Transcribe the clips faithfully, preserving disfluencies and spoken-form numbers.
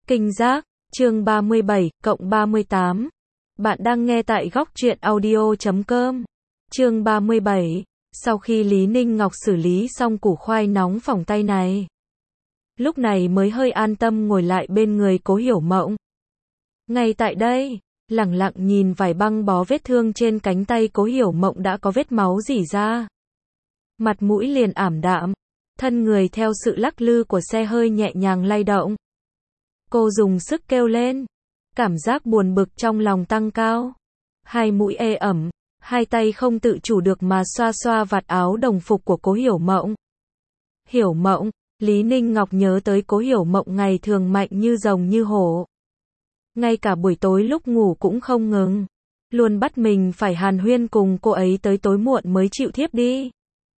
Kinh giác, chương ba mươi bảy, cộng ba mươi tám. Bạn đang nghe tại góc truyện audio chấm com. Chương ba mươi bảy. Sau khi Lý Ninh Ngọc xử lý xong củ khoai nóng phỏng tay này, lúc này mới hơi an tâm ngồi lại bên người Cố Hiểu Mộng. Ngay tại đây, lẳng lặng nhìn vải băng bó vết thương trên cánh tay Cố Hiểu Mộng đã có vết máu rỉ ra. Mặt mũi liền ảm đạm, thân người theo sự lắc lư của xe hơi nhẹ nhàng lay động. Cô dùng sức kêu lên, cảm giác buồn bực trong lòng tăng cao. Hai mũi ê ẩm, hai tay không tự chủ được mà xoa xoa vạt áo đồng phục của Cố Hiểu Mộng. Hiểu Mộng, Lý Ninh Ngọc nhớ tới Cố Hiểu Mộng ngày thường mạnh như rồng như hổ. Ngay cả buổi tối lúc ngủ cũng không ngừng, luôn bắt mình phải hàn huyên cùng cô ấy tới tối muộn mới chịu thiếp đi.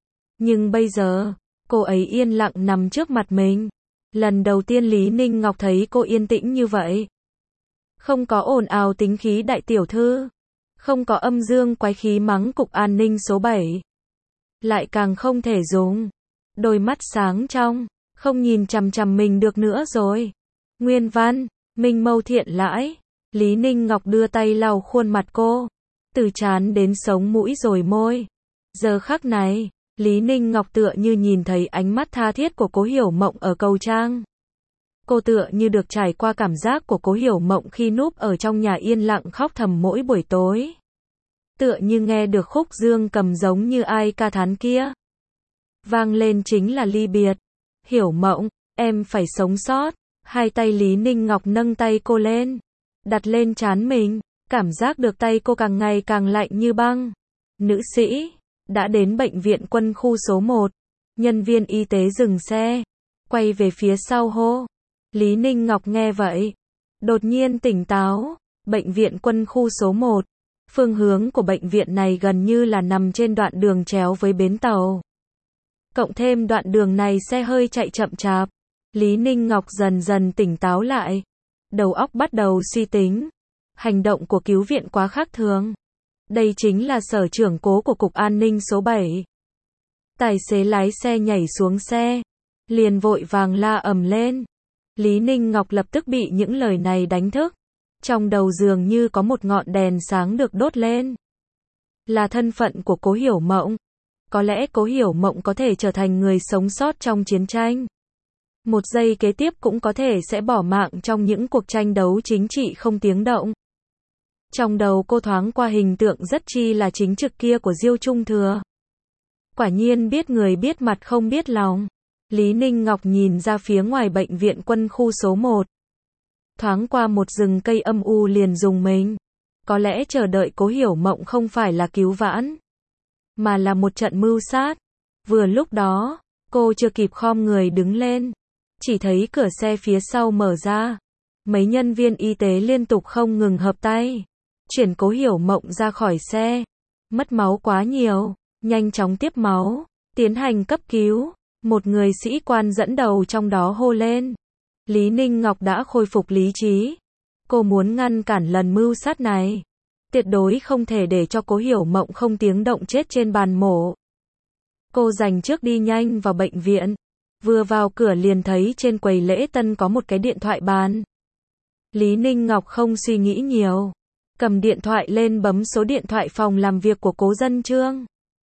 Nhưng bây giờ, cô ấy yên lặng nằm trước mặt mình. Lần đầu tiên Lý Ninh Ngọc thấy cô yên tĩnh như vậy. Không có ồn ào tính khí đại tiểu thư, không có âm dương quái khí mắng cục an ninh số bảy. Lại càng không thể dùng đôi mắt sáng trong, không nhìn chằm chằm mình được nữa rồi. Nguyên văn, minh mâu thiện lãi. Lý Ninh Ngọc đưa tay lau khuôn mặt cô, từ trán đến sống mũi rồi môi. Giờ khắc này, Lý Ninh Ngọc tựa như nhìn thấy ánh mắt tha thiết của Cố Hiểu Mộng ở cầu trang. Cô tựa như được trải qua cảm giác của Cố Hiểu Mộng khi núp ở trong nhà yên lặng khóc thầm mỗi buổi tối. Tựa như nghe được khúc dương cầm giống như ai ca thán kia. Vang lên chính là ly biệt. Hiểu Mộng, em phải sống sót. Hai tay Lý Ninh Ngọc nâng tay cô lên, đặt lên trán mình, cảm giác được tay cô càng ngày càng lạnh như băng. Nữ sĩ đã đến bệnh viện quân khu số một. Nhân viên y tế dừng xe, quay về phía sau hô. Lý Ninh Ngọc nghe vậy, đột nhiên tỉnh táo. Bệnh viện quân khu số một. Phương hướng của bệnh viện này gần như là nằm trên đoạn đường chéo với bến tàu. Cộng thêm đoạn đường này xe hơi chạy chậm chạp. Lý Ninh Ngọc dần dần tỉnh táo lại. Đầu óc bắt đầu suy tính. Hành động của cứu viện quá khác thường. Đây chính là sở trưởng Cố của Cục An ninh số bảy. Tài xế lái xe nhảy xuống xe, liền vội vàng la ầm lên. Lý Ninh Ngọc lập tức bị những lời này đánh thức. Trong đầu dường như có một ngọn đèn sáng được đốt lên. Là thân phận của Cố Hiểu Mộng. Có lẽ Cố Hiểu Mộng có thể trở thành người sống sót trong chiến tranh. Một giây kế tiếp cũng có thể sẽ bỏ mạng trong những cuộc tranh đấu chính trị không tiếng động. Trong đầu cô thoáng qua hình tượng rất chi là chính trực kia của Diêu Trung Thừa. Quả nhiên biết người biết mặt không biết lòng. Lý Ninh Ngọc nhìn ra phía ngoài bệnh viện quân khu số một. Thoáng qua một rừng cây âm u liền dùng mình. Có lẽ chờ đợi Cố Hiểu Mộng không phải là cứu vãn, mà là một trận mưu sát. Vừa lúc đó, cô chưa kịp khom người đứng lên, chỉ thấy cửa xe phía sau mở ra. Mấy nhân viên y tế liên tục không ngừng hợp tay chuyển Cố Hiểu Mộng ra khỏi xe. Mất máu quá nhiều, nhanh chóng tiếp máu, tiến hành cấp cứu. Một người sĩ quan dẫn đầu trong đó hô lên. Lý Ninh Ngọc đã khôi phục lý trí. Cô muốn ngăn cản lần mưu sát này. Tuyệt đối không thể để cho Cố Hiểu Mộng không tiếng động chết trên bàn mổ. Cô giành trước đi nhanh vào bệnh viện. Vừa vào cửa liền thấy trên quầy lễ tân có một cái điện thoại bàn. Lý Ninh Ngọc không suy nghĩ nhiều, cầm điện thoại lên bấm số điện thoại phòng làm việc của Cố Dân Trương.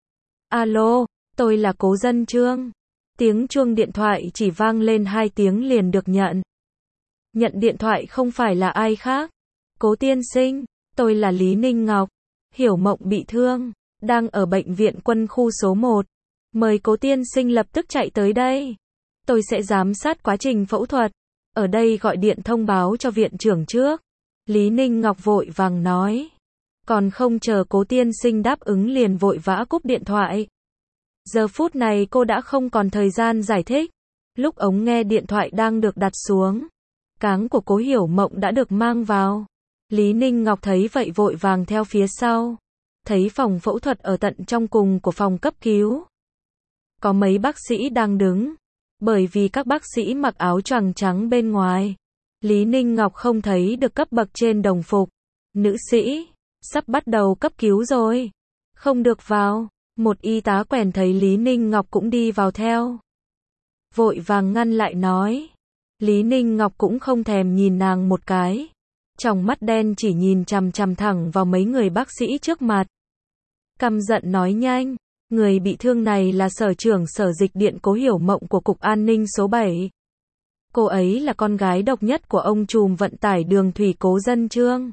Alo, tôi là Cố Dân Trương. Tiếng chuông điện thoại chỉ vang lên hai tiếng liền được nhận. Nhận điện thoại không phải là ai khác. Cố tiên sinh, tôi là Lý Ninh Ngọc. Hiểu Mộng bị thương, đang ở bệnh viện quân khu số một. Mời Cố tiên sinh lập tức chạy tới đây. Tôi sẽ giám sát quá trình phẫu thuật. Ở đây gọi điện thông báo cho viện trưởng trước. Lý Ninh Ngọc vội vàng nói. Còn không chờ Cố tiên sinh đáp ứng liền vội vã cúp điện thoại. Giờ phút này cô đã không còn thời gian giải thích. Lúc ống nghe điện thoại đang được đặt xuống, cáng của Cố Hiểu Mộng đã được mang vào. Lý Ninh Ngọc thấy vậy vội vàng theo phía sau. Thấy phòng phẫu thuật ở tận trong cùng của phòng cấp cứu. Có mấy bác sĩ đang đứng. Bởi vì các bác sĩ mặc áo choàng trắng bên ngoài, Lý Ninh Ngọc không thấy được cấp bậc trên đồng phục. Nữ sĩ, sắp bắt đầu cấp cứu rồi. Không được vào. Một y tá quèn thấy Lý Ninh Ngọc cũng đi vào theo. Vội vàng ngăn lại nói. Lý Ninh Ngọc cũng không thèm nhìn nàng một cái. Trong mắt đen chỉ nhìn chằm chằm thẳng vào mấy người bác sĩ trước mặt. Căm giận nói nhanh, người bị thương này là sở trưởng sở dịch điện Cố Hiểu Mộng của Cục An ninh số bảy. Cô ấy là con gái độc nhất của ông trùm vận tải đường thủy Cố Dân Trương.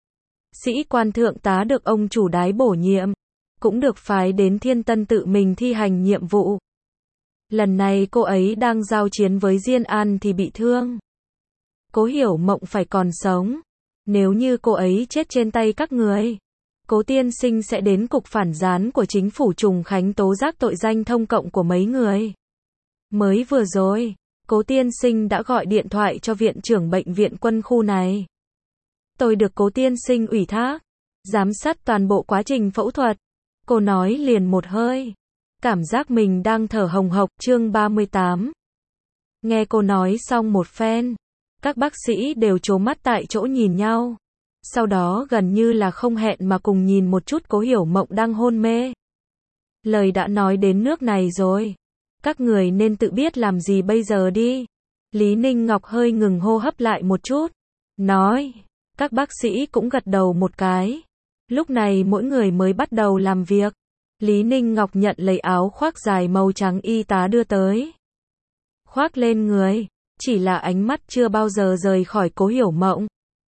Sĩ quan thượng tá được ông chủ đái bổ nhiệm, cũng được phái đến Thiên Tân tự mình thi hành nhiệm vụ. Lần này cô ấy đang giao chiến với Diên An thì bị thương. Cố Hiểu Mộng phải còn sống. Nếu như cô ấy chết trên tay các người, Cố tiên sinh sẽ đến cục phản gián của chính phủ Trùng Khánh tố giác tội danh thông cộng của mấy người. Mới vừa rồi, Cố tiên sinh đã gọi điện thoại cho viện trưởng bệnh viện quân khu này. Tôi được Cố tiên sinh ủy thác giám sát toàn bộ quá trình phẫu thuật. Cô nói liền một hơi, cảm giác mình đang thở hồng hộc. Chương ba mươi tám. Nghe cô nói xong một phen, các bác sĩ đều trố mắt tại chỗ nhìn nhau. Sau đó gần như là không hẹn mà cùng nhìn một chút Cố Hiểu Mộng đang hôn mê. Lời đã nói đến nước này rồi, các người nên tự biết làm gì bây giờ đi. Lý Ninh Ngọc hơi ngừng hô hấp lại một chút, nói. Các bác sĩ cũng gật đầu một cái. Lúc này mỗi người mới bắt đầu làm việc. Lý Ninh Ngọc nhận lấy áo khoác dài màu trắng y tá đưa tới. Khoác lên người, chỉ là ánh mắt chưa bao giờ rời khỏi Cố Hiểu Mộng.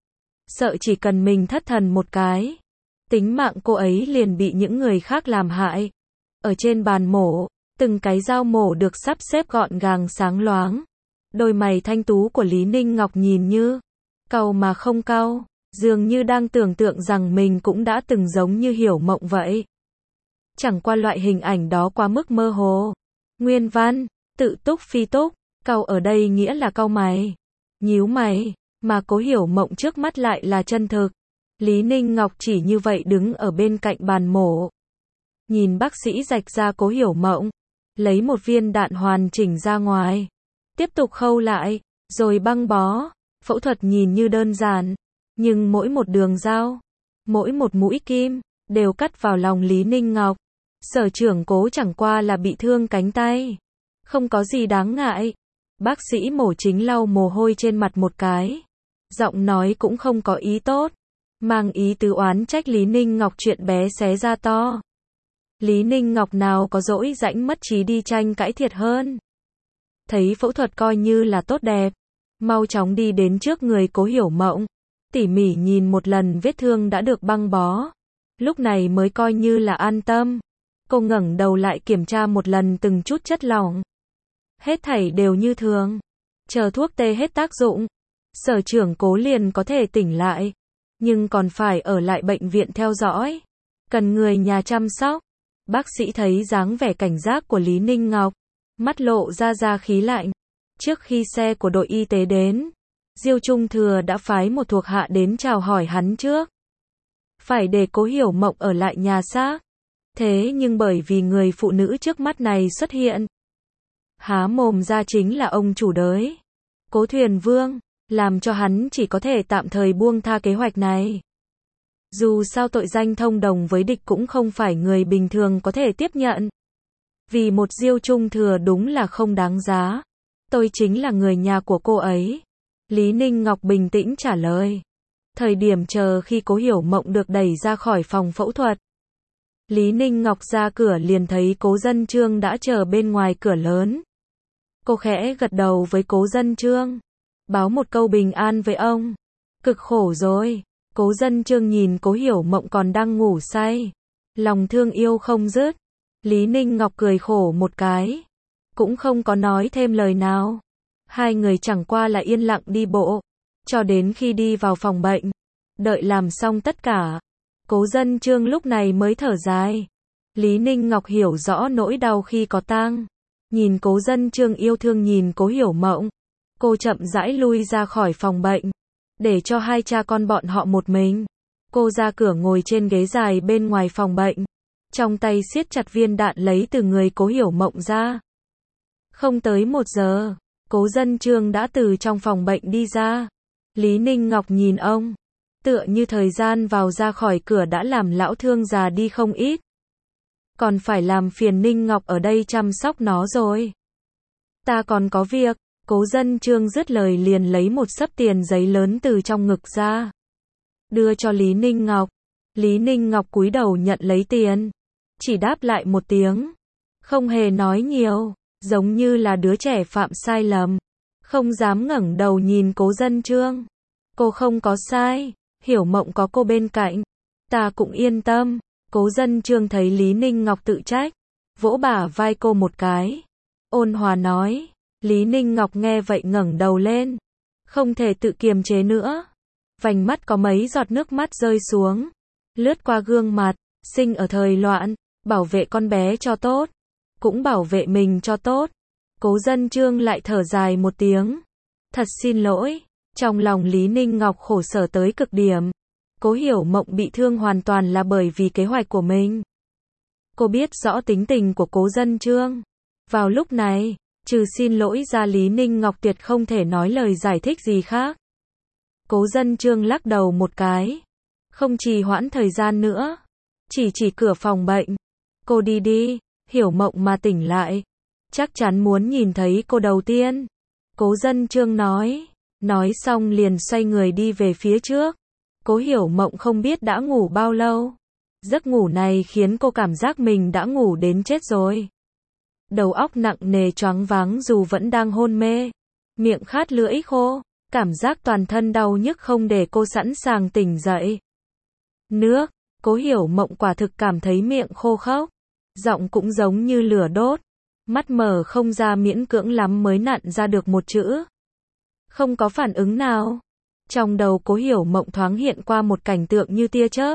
Sợ chỉ cần mình thất thần một cái, tính mạng cô ấy liền bị những người khác làm hại. Ở trên bàn mổ, từng cái dao mổ được sắp xếp gọn gàng sáng loáng. Đôi mày thanh tú của Lý Ninh Ngọc nhìn như cau mà không cau, dường như đang tưởng tượng rằng mình cũng đã từng giống như Hiểu Mộng vậy. Chẳng qua loại hình ảnh đó quá mức mơ hồ. Nguyên văn, tự túc phi túc, cau ở đây nghĩa là cau mày, nhíu mày, mà Cố Hiểu Mộng trước mắt lại là chân thực. Lý Ninh Ngọc chỉ như vậy đứng ở bên cạnh bàn mổ, nhìn bác sĩ rạch ra Cố Hiểu Mộng, lấy một viên đạn hoàn chỉnh ra ngoài, tiếp tục khâu lại, rồi băng bó. Phẫu thuật nhìn như đơn giản, nhưng mỗi một đường dao, mỗi một mũi kim, đều cắt vào lòng Lý Ninh Ngọc. Sở trưởng Cố chẳng qua là bị thương cánh tay, không có gì đáng ngại. Bác sĩ mổ chính lau mồ hôi trên mặt một cái, giọng nói cũng không có ý tốt, mang ý tứ oán trách Lý Ninh Ngọc chuyện bé xé ra to. Lý Ninh Ngọc nào có dỗi rãnh mất trí đi tranh cãi thiệt hơn. Thấy phẫu thuật coi như là tốt đẹp, mau chóng đi đến trước người Cố Hiểu Mộng, tỉ mỉ nhìn một lần vết thương đã được băng bó. Lúc này mới coi như là an tâm. Cô ngẩng đầu lại kiểm tra một lần từng chút chất lỏng. Hết thảy đều như thường. Chờ thuốc tê hết tác dụng, sở trưởng Cố liền có thể tỉnh lại. Nhưng còn phải ở lại bệnh viện theo dõi. Cần người nhà chăm sóc. Bác sĩ thấy dáng vẻ cảnh giác của Lý Ninh Ngọc, mắt lộ ra ra khí lạnh. Trước khi xe của đội y tế đến, Diêu Trung Thừa đã phái một thuộc hạ đến chào hỏi hắn trước. Phải để Cố Hiểu Mộng ở lại nhà xác. Thế nhưng bởi vì người phụ nữ trước mắt này xuất hiện, há mồm ra chính là ông chủ đới, Cố Thuyền Vương, làm cho hắn chỉ có thể tạm thời buông tha kế hoạch này. Dù sao tội danh thông đồng với địch cũng không phải người bình thường có thể tiếp nhận. Vì một Diêu Trung Thừa đúng là không đáng giá. Tôi chính là người nhà của cô ấy. Lý Ninh Ngọc bình tĩnh trả lời. Thời điểm chờ khi Cố Hiểu Mộng được đẩy ra khỏi phòng phẫu thuật, Lý Ninh Ngọc ra cửa liền thấy Cố Dân Trương đã chờ bên ngoài cửa lớn. Cô khẽ gật đầu với Cố Dân Trương, báo một câu bình an với ông. Cực khổ rồi. Cố Dân Trương nhìn Cố Hiểu Mộng còn đang ngủ say, lòng thương yêu không dứt. Lý Ninh Ngọc cười khổ một cái, cũng không có nói thêm lời nào. Hai người chẳng qua là yên lặng đi bộ, cho đến khi đi vào phòng bệnh. Đợi làm xong tất cả, Cố Dân Trương lúc này mới thở dài. Lý Ninh Ngọc hiểu rõ nỗi đau khi có tang. Nhìn Cố Dân Trương yêu thương nhìn Cố Hiểu Mộng, cô chậm rãi lui ra khỏi phòng bệnh, để cho hai cha con bọn họ một mình. Cô ra cửa ngồi trên ghế dài bên ngoài phòng bệnh, trong tay siết chặt viên đạn lấy từ người Cố Hiểu Mộng ra. Không tới một giờ, Cố Dân Trương đã từ trong phòng bệnh đi ra. Lý Ninh Ngọc nhìn ông, tựa như thời gian vào ra khỏi cửa đã làm lão thương già đi không ít. Còn phải làm phiền Ninh Ngọc ở đây chăm sóc nó rồi. Ta còn có việc. Cố Dân Trương dứt lời liền lấy một xấp tiền giấy lớn từ trong ngực ra, đưa cho Lý Ninh Ngọc. Lý Ninh Ngọc cúi đầu nhận lấy tiền, chỉ đáp lại một tiếng, không hề nói nhiều, giống như là đứa trẻ phạm sai lầm, không dám ngẩng đầu nhìn Cố Dân Trương. Cô không có sai, Hiểu Mộng có cô bên cạnh, ta cũng yên tâm. Cố Dân Trương thấy Lý Ninh Ngọc tự trách, vỗ bả vai cô một cái, ôn hòa nói. Lý Ninh Ngọc nghe vậy ngẩng đầu lên, không thể tự kiềm chế nữa, vành mắt có mấy giọt nước mắt rơi xuống, lướt qua gương mặt. Sinh ở thời loạn, bảo vệ con bé cho tốt, cũng bảo vệ mình cho tốt. Cố Dân Trương lại thở dài một tiếng, thật xin lỗi. Trong lòng Lý Ninh Ngọc khổ sở tới cực điểm. Cố Hiểu Mộng bị thương hoàn toàn là bởi vì kế hoạch của mình. Cô biết rõ tính tình của Cố Dân Trương. Vào lúc này, trừ xin lỗi ra Lý Ninh Ngọc tuyệt không thể nói lời giải thích gì khác. Cố Dân Trương lắc đầu một cái, không trì hoãn thời gian nữa, chỉ chỉ cửa phòng bệnh. Cô đi đi, Hiểu Mộng mà tỉnh lại, chắc chắn muốn nhìn thấy cô đầu tiên. Cố Dân Trương nói, nói xong liền xoay người đi về phía trước. Cố Hiểu Mộng không biết đã ngủ bao lâu. Giấc ngủ này khiến cô cảm giác mình đã ngủ đến chết rồi. Đầu óc nặng nề choáng váng dù vẫn đang hôn mê. Miệng khát lưỡi khô, cảm giác toàn thân đau nhức không để cô sẵn sàng tỉnh dậy. Nước, Cố Hiểu Mộng quả thực cảm thấy miệng khô khốc, giọng cũng giống như lửa đốt, mắt mở không ra, miễn cưỡng lắm mới nặn ra được một chữ. Không có phản ứng nào. Trong đầu Cố Hiểu Mộng thoáng hiện qua một cảnh tượng như tia chớp.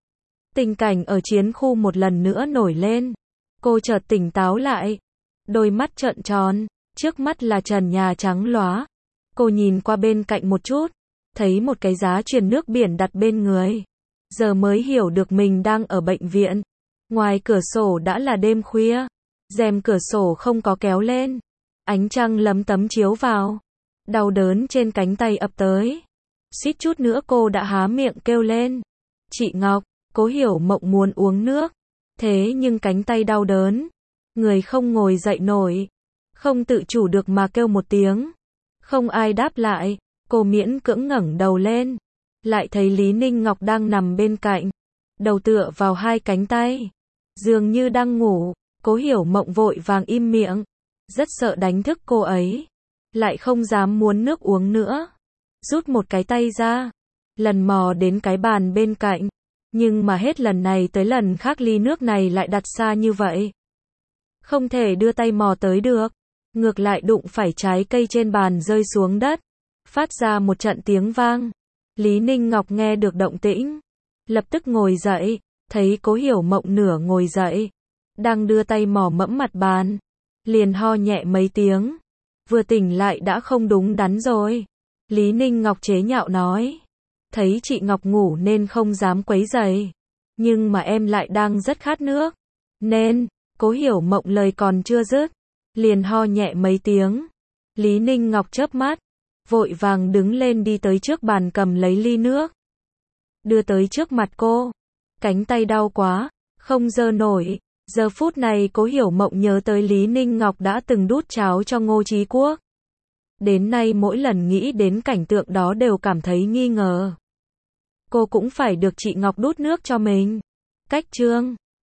Tình cảnh ở chiến khu một lần nữa nổi lên. Cô chợt tỉnh táo lại, đôi mắt trợn tròn, trước mắt là trần nhà trắng lóa. Cô nhìn qua bên cạnh một chút, thấy một cái giá truyền nước biển đặt bên người. Giờ mới hiểu được mình đang ở bệnh viện. Ngoài cửa sổ đã là đêm khuya, rèm cửa sổ không có kéo lên, ánh trăng lấm tấm chiếu vào. Đau đớn trên cánh tay ập tới, suýt chút nữa cô đã há miệng kêu lên. Chị Ngọc. Cố Hiểu Mộng muốn uống nước, thế nhưng cánh tay đau đớn, người không ngồi dậy nổi, không tự chủ được mà kêu một tiếng. Không ai đáp lại, cô miễn cưỡng ngẩng đầu lên, lại thấy Lý Ninh Ngọc đang nằm bên cạnh, đầu tựa vào hai cánh tay, dường như đang ngủ. Cố Hiểu Mộng vội vàng im miệng, rất sợ đánh thức cô ấy, lại không dám muốn nước uống nữa. Rút một cái tay ra, lần mò đến cái bàn bên cạnh. Nhưng mà hết lần này tới lần khác ly nước này lại đặt xa như vậy. Không thể đưa tay mò tới được. Ngược lại đụng phải trái cây trên bàn rơi xuống đất, phát ra một trận tiếng vang. Lý Ninh Ngọc nghe được động tĩnh, lập tức ngồi dậy, thấy Cố Hiểu Mộng nửa ngồi dậy, đang đưa tay mò mẫm mặt bàn, liền ho nhẹ mấy tiếng. Vừa tỉnh lại đã không đúng đắn rồi. Lý Ninh Ngọc chế nhạo nói, thấy chị Ngọc ngủ nên không dám quấy rầy, nhưng mà em lại đang rất khát nước, nên. Cố Hiểu Mộng lời còn chưa dứt, liền ho nhẹ mấy tiếng. Lý Ninh Ngọc chớp mắt, vội vàng đứng lên đi tới trước bàn cầm lấy ly nước, đưa tới trước mặt cô. Cánh tay đau quá, không giơ nổi. Giờ phút này Cố Hiểu Mộng nhớ tới Lý Ninh Ngọc đã từng đút cháo cho Ngô Chí Quốc. Đến nay mỗi lần nghĩ đến cảnh tượng đó đều cảm thấy nghi ngờ. Cô cũng phải được chị Ngọc đút nước cho mình. Cách chương